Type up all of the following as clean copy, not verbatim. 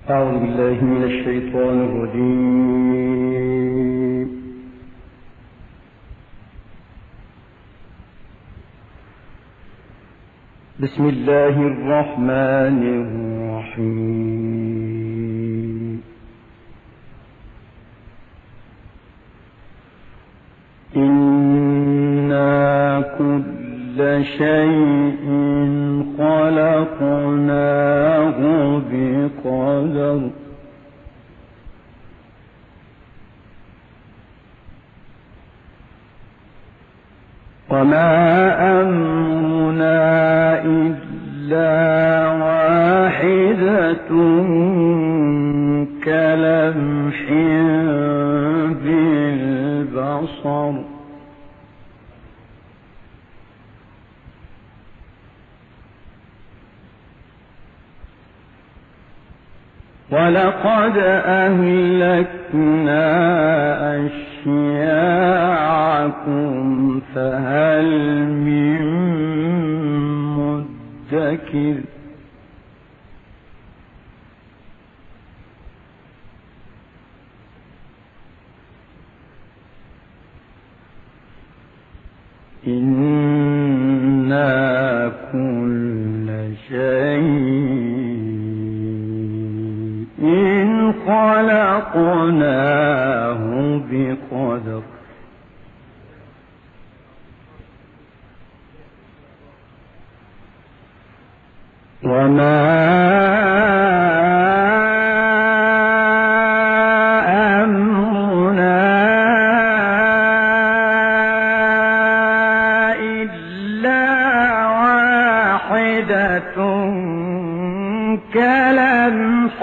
أعوذ بالله من الشيطان الرجيم. بسم الله الرحمن الرحيم. إنا كل شيء خلقناه بقدر وما أمرنا إلا واحدة كلمح بالبصر ولقد أهلكنا أشياعكم فهل من مدكر إنا كل شيء خلقناه بقدر وما أمرنا إلا واحدة كلمح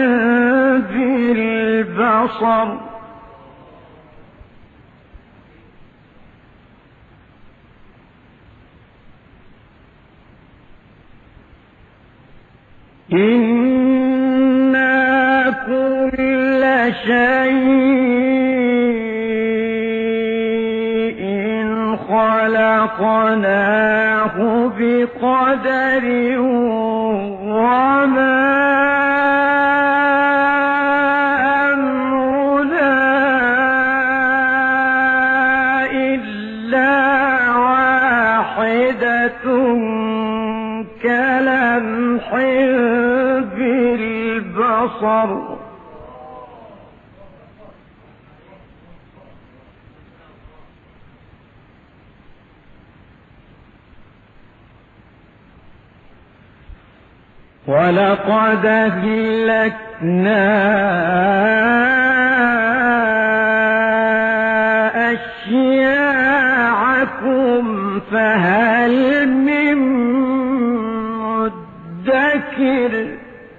بالبصر إنا كل شيء خلقناه بقدر وما أمرنا إلا واحدة كلمح بالبصر ولقد أهلكنا أشياعكم فهل من مدكر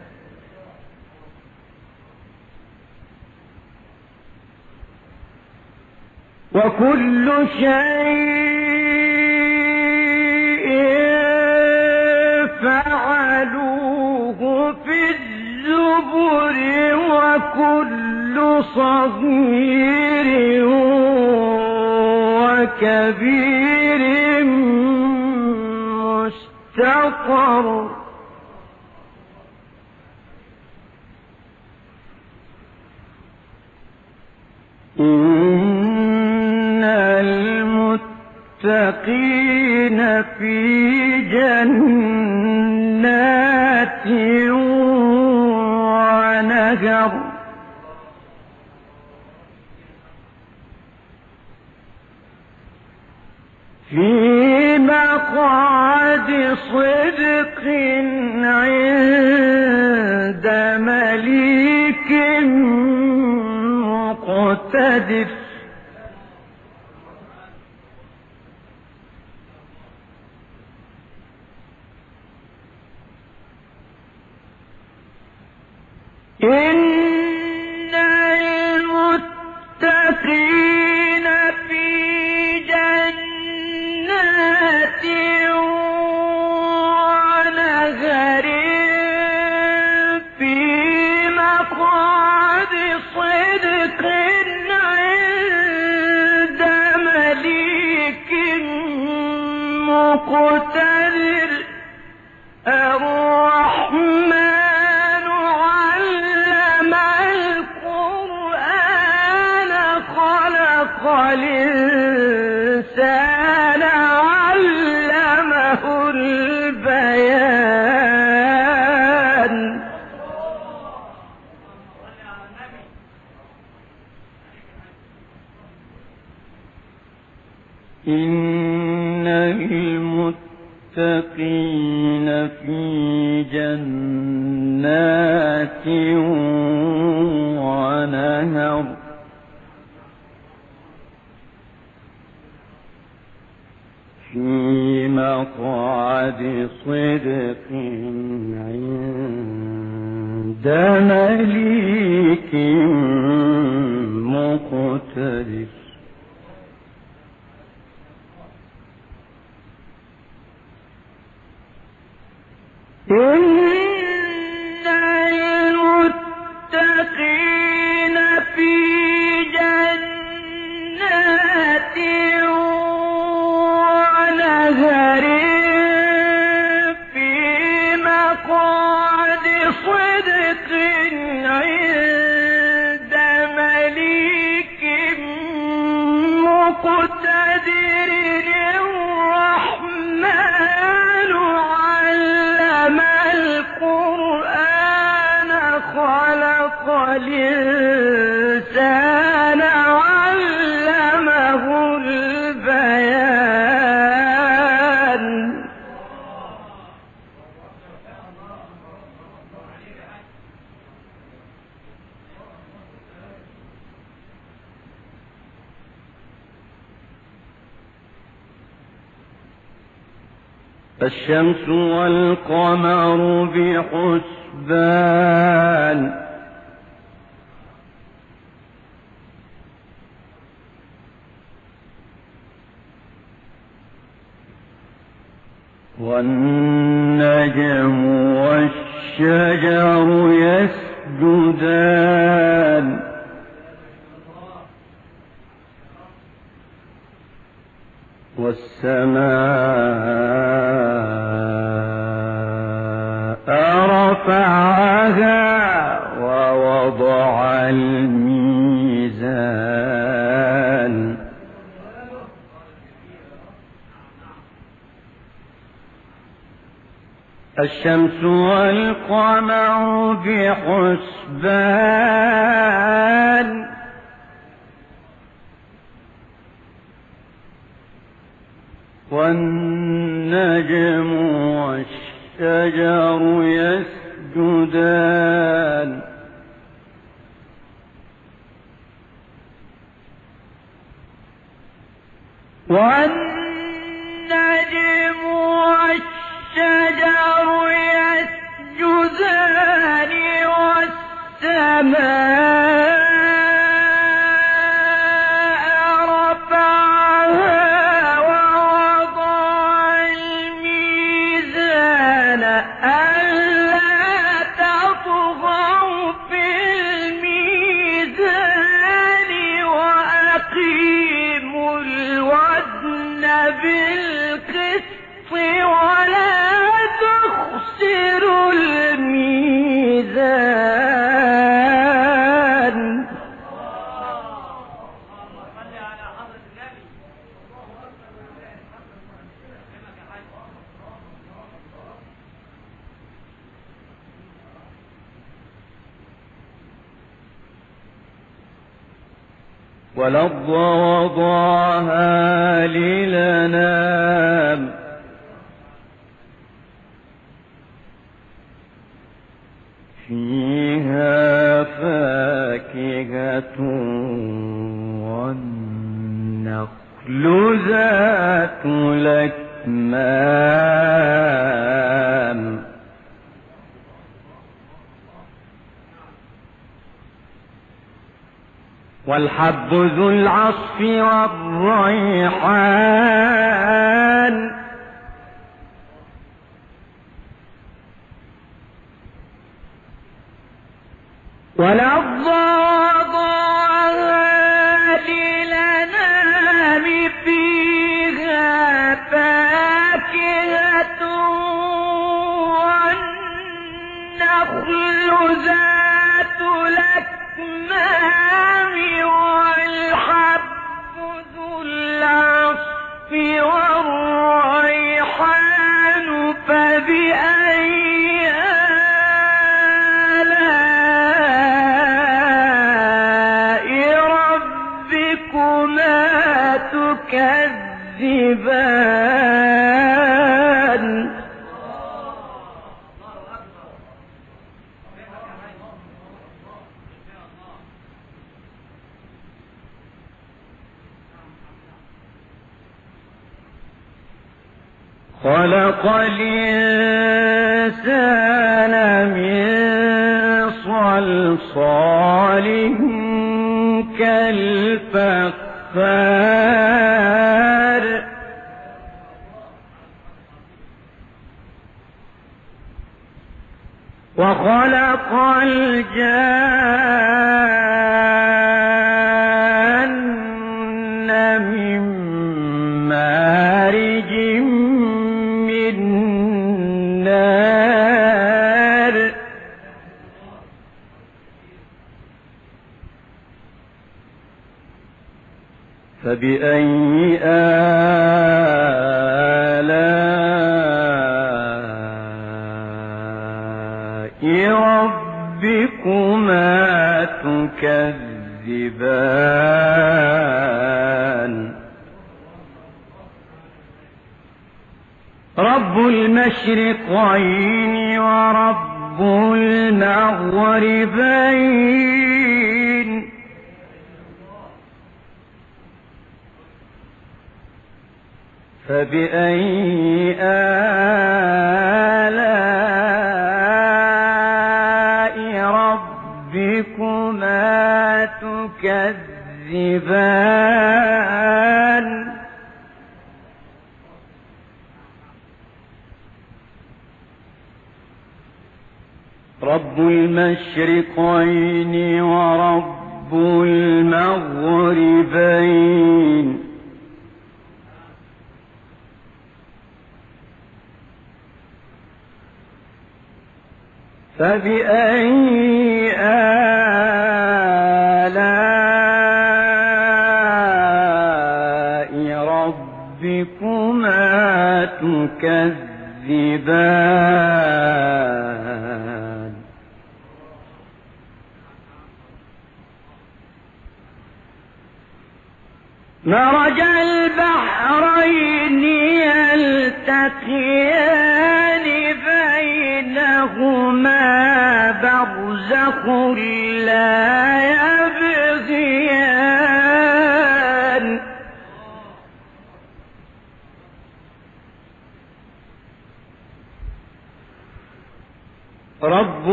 وكل شيء فعلوه في الزبر وكل صغير وكبير مستقر إن المتقين في جنات ونهر في مقعد صدق عند مليك مقتدر إن المتقين في جنات ونهر في مقعد صدق عند مليك مقتدر الرحمن علم جنات ونهر في مقعد صدق عند مليك مقتدر. إن المتقين في جنات ونهر في مقعد صدق عند مليك مقتدر. الرحمن علم القرآن خلق الإنسان علمه البيان. الشمس والقمر بحسبان والنجم والشجر يسجدان والسماء رفعها ووضع الميزان الشمس والقمر بحسبان والنجم والشجر يسجدان والنجم والشجر يسجدان والسماء بالقسط ولا تخسروا الميزان. والأرض وضعها للأنام فيها فاكهة والنخل ذات الأكمام والحب ذو العصف والريحان والأرض وضعها للأنام فيها فاكهة والنخل ذات الأكمام والحب ذو العصف والريحان فبأي تكذبان. خلق الإنسان من صلصال كالفخار وخلق الجان من مارج من نار فبأي آلاء ربكما تكذبان رب المشرقين ورب المغربين فبأي آلاء ربكما تكذبان رب المشرقين ورب المغربين فبأي آلاء ربكما تكذبان مرج البحرين يلتقيان بينهما برزخ لا يبغيان رب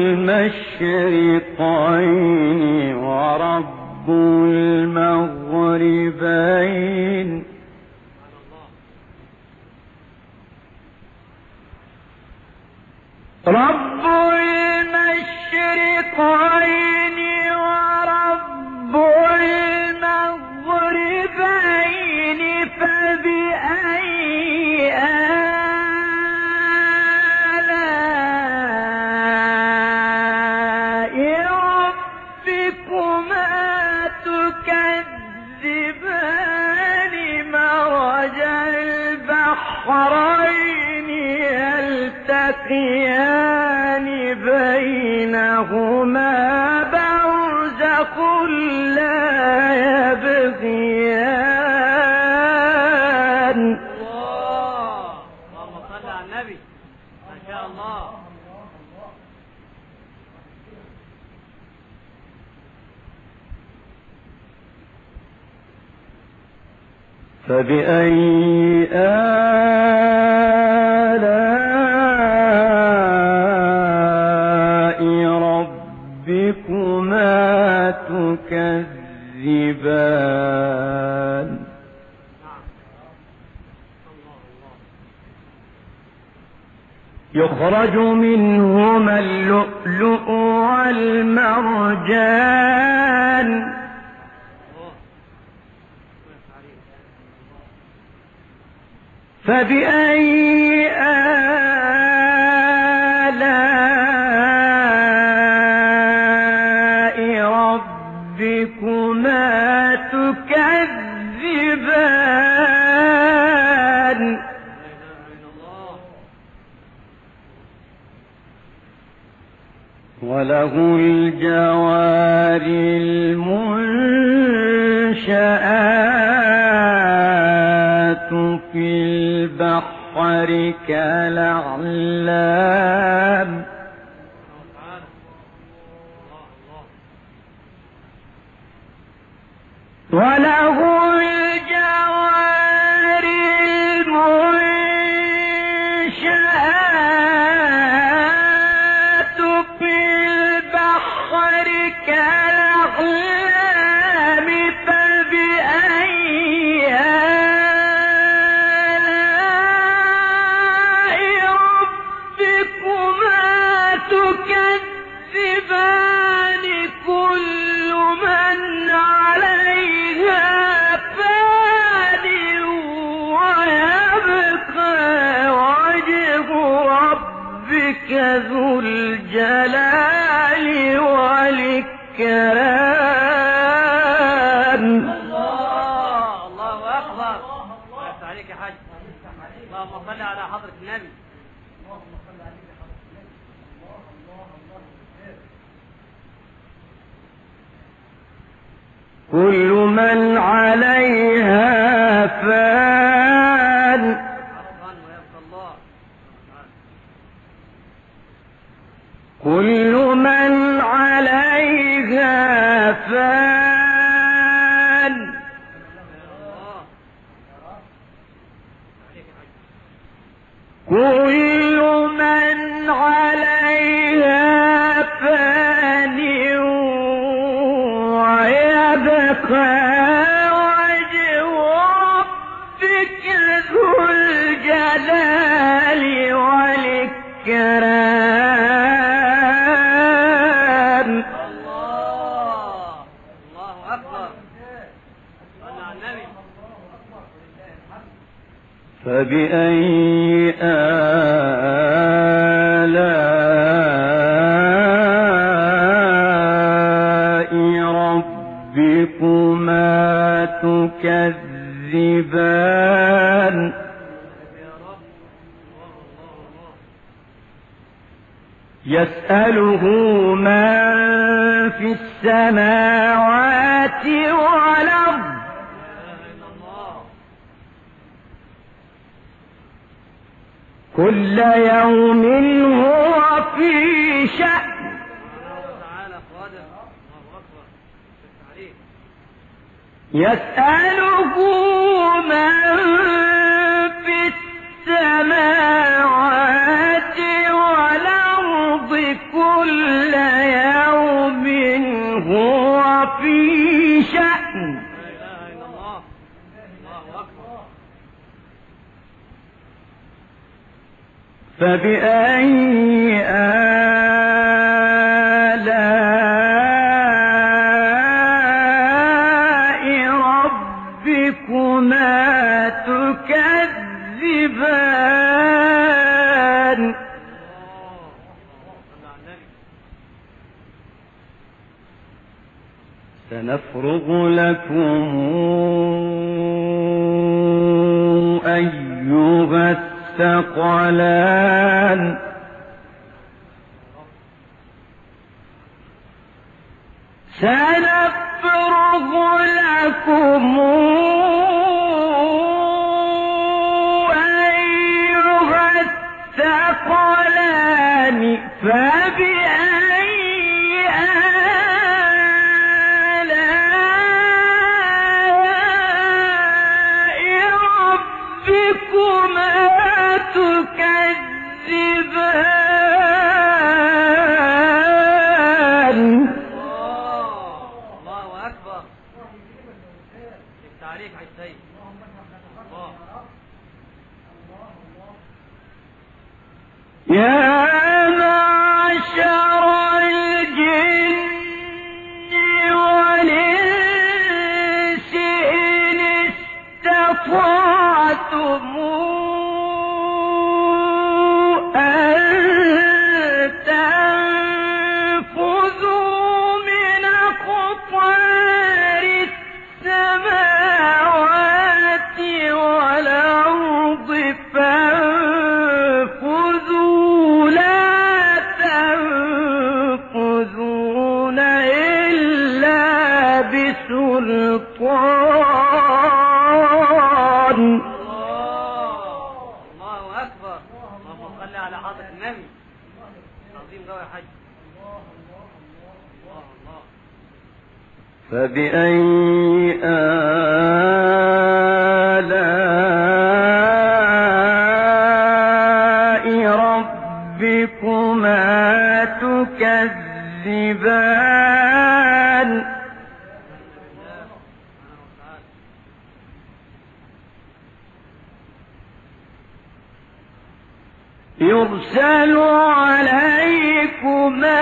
المشرقين ورب المغربين رب المشرقين ورب المغربين فبأي آلاء ربكما تكذبان مرج البحرين يلتقيان بينهما برزخ لا يبغيان اللهم صل على النبي ما شاء الله فبأي آلاء ربكما تكذبان يخرج منهما اللؤلؤ والمرجان فبأي آلاء ربكما تكذبان وله الجوار المنشآت في البحر كالأعلام وله الجوار المنشآت الجلال والإكرام. الله أكبر. الله يفتح عليك يا حاج. اللهم صل على حضرة النبي. كل من عليها فان كل من عليها فان كل من عليها فان ويبقى وجه ربك ذو الجلال والإكرام. الله أكبر. صل على النبي. فبأي آلاء ربكما تكذبان. يسأله من في السماوات والأرض كل يوم هو في شأن. يسأله من في السماوات والأرض كل يوم هو في شأن. فبأي آلاء ربكما تكذبان. سنفرغ لكم أيها الثقلان. سنفرغ لكم أيها الثقلان. فبأي آلاء ربكما تكذبان. الله أكبر. التعريف على السيد. يا معشر الجن والإنس إن استطعتم أن تنفذوا من أقطار السماوات والأرض فانفذوا لا تنفذون إلا بسلطان. الله أكبر. اللهم صل على حضرة النبي. عظيم قوي يا حاج. الله. فبأي آلاء ربكما تكذبان. يرسل عليكما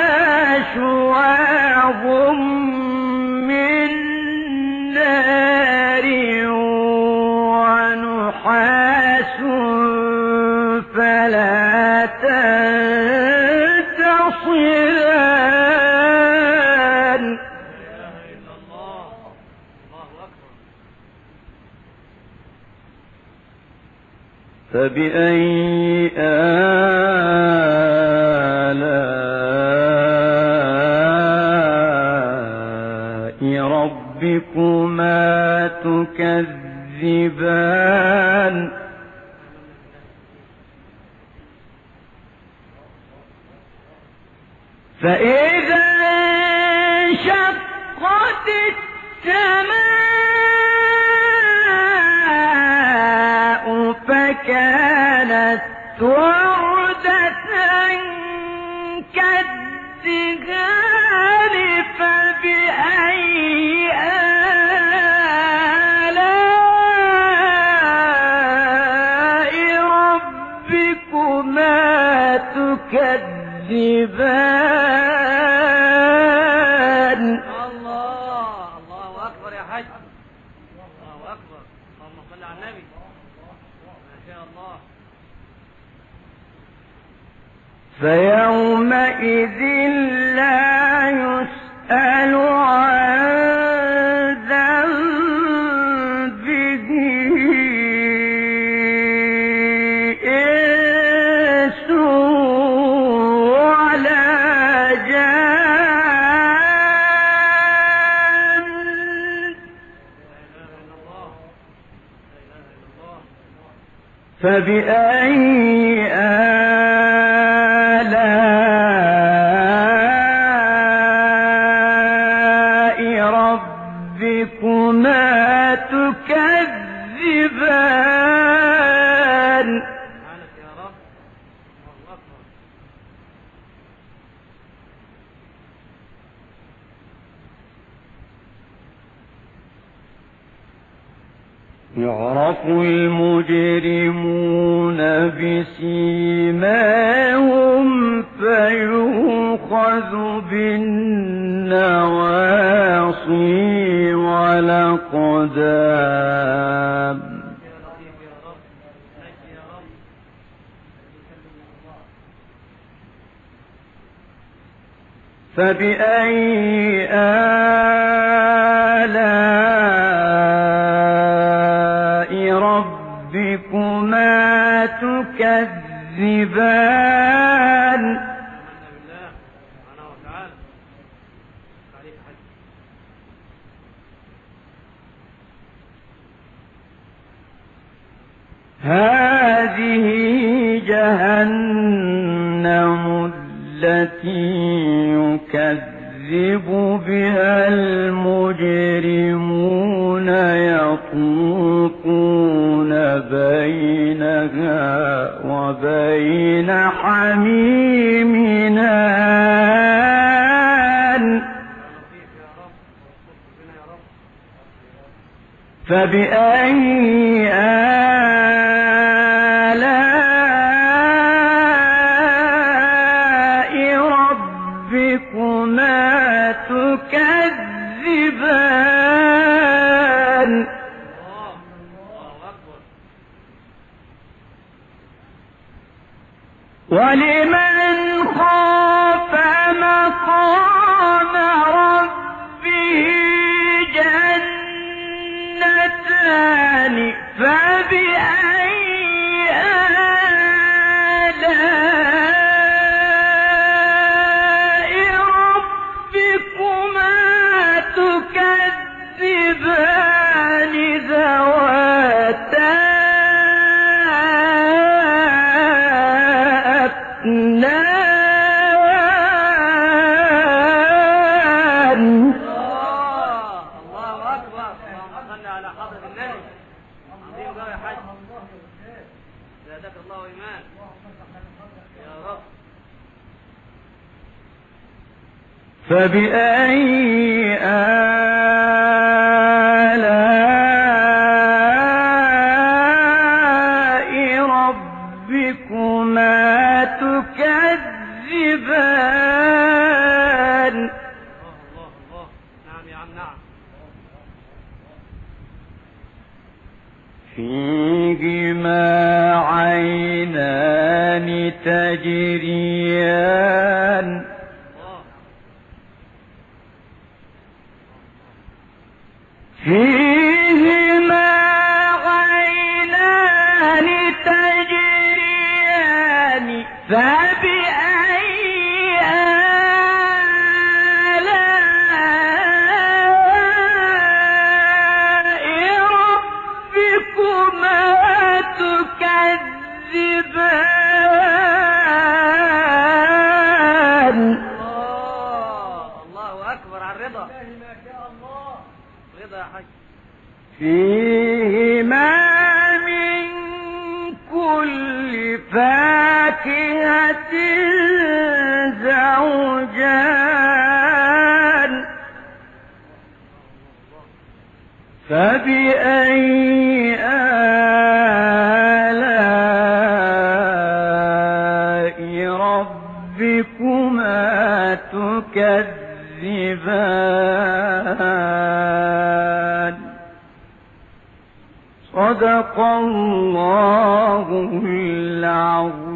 شواظ من نار ونحاس فلا تنتصران. فبأي آلاء ربكما تكذبان فإذا انشقت السماء فكانت وردة كالدهان فبأي آلاء ربكما تكذبان الله أكبر يا حاج. الله أكبر. اللهم صل على النبي. ما شاء الله. فيومئذ لا يسأل عن ذنبه إنس ولا جان فبأي آلاء ربكما تكذبان سبحانك يا رب. الله أكبر. يعرف المجرمون بسيماهم فيؤخذ بالنواصي والأقدام يا لطيف يا رب. نجي يا رب. فبأي آلاء ربكما تكذبان آمنا بالله سبحانه وتعالى. عليك حج. هذه جهنم التي يكذب بها المجرمون يطوفون بينها وبين حميم آن يا لطيف يا رب. واستغفر بنا يا رب. فبأي آلاء ربكما تكذبان الله أكبر. ولمن خاف مقام ربه جنتان فبأي آلاء ربكما تكذبان ذواتا أفنان الله أكبر. اللهم صل على حضرة النبي. عظيم قوي يا حاج. زادك الله إيمان يا رب. فبأي آلاء ربكما تكذبان الله. نعم يا عم نعم. فيهما عينان تجريان فيهما عينان تجريان فبأي آلاء ربكما تكذبان. الله أكبر على الرضا. رضا يا حاج. فيهما من كل فاكهة زوجان فبأي آلاء ربكما تكذبان. صدق الله العظيم.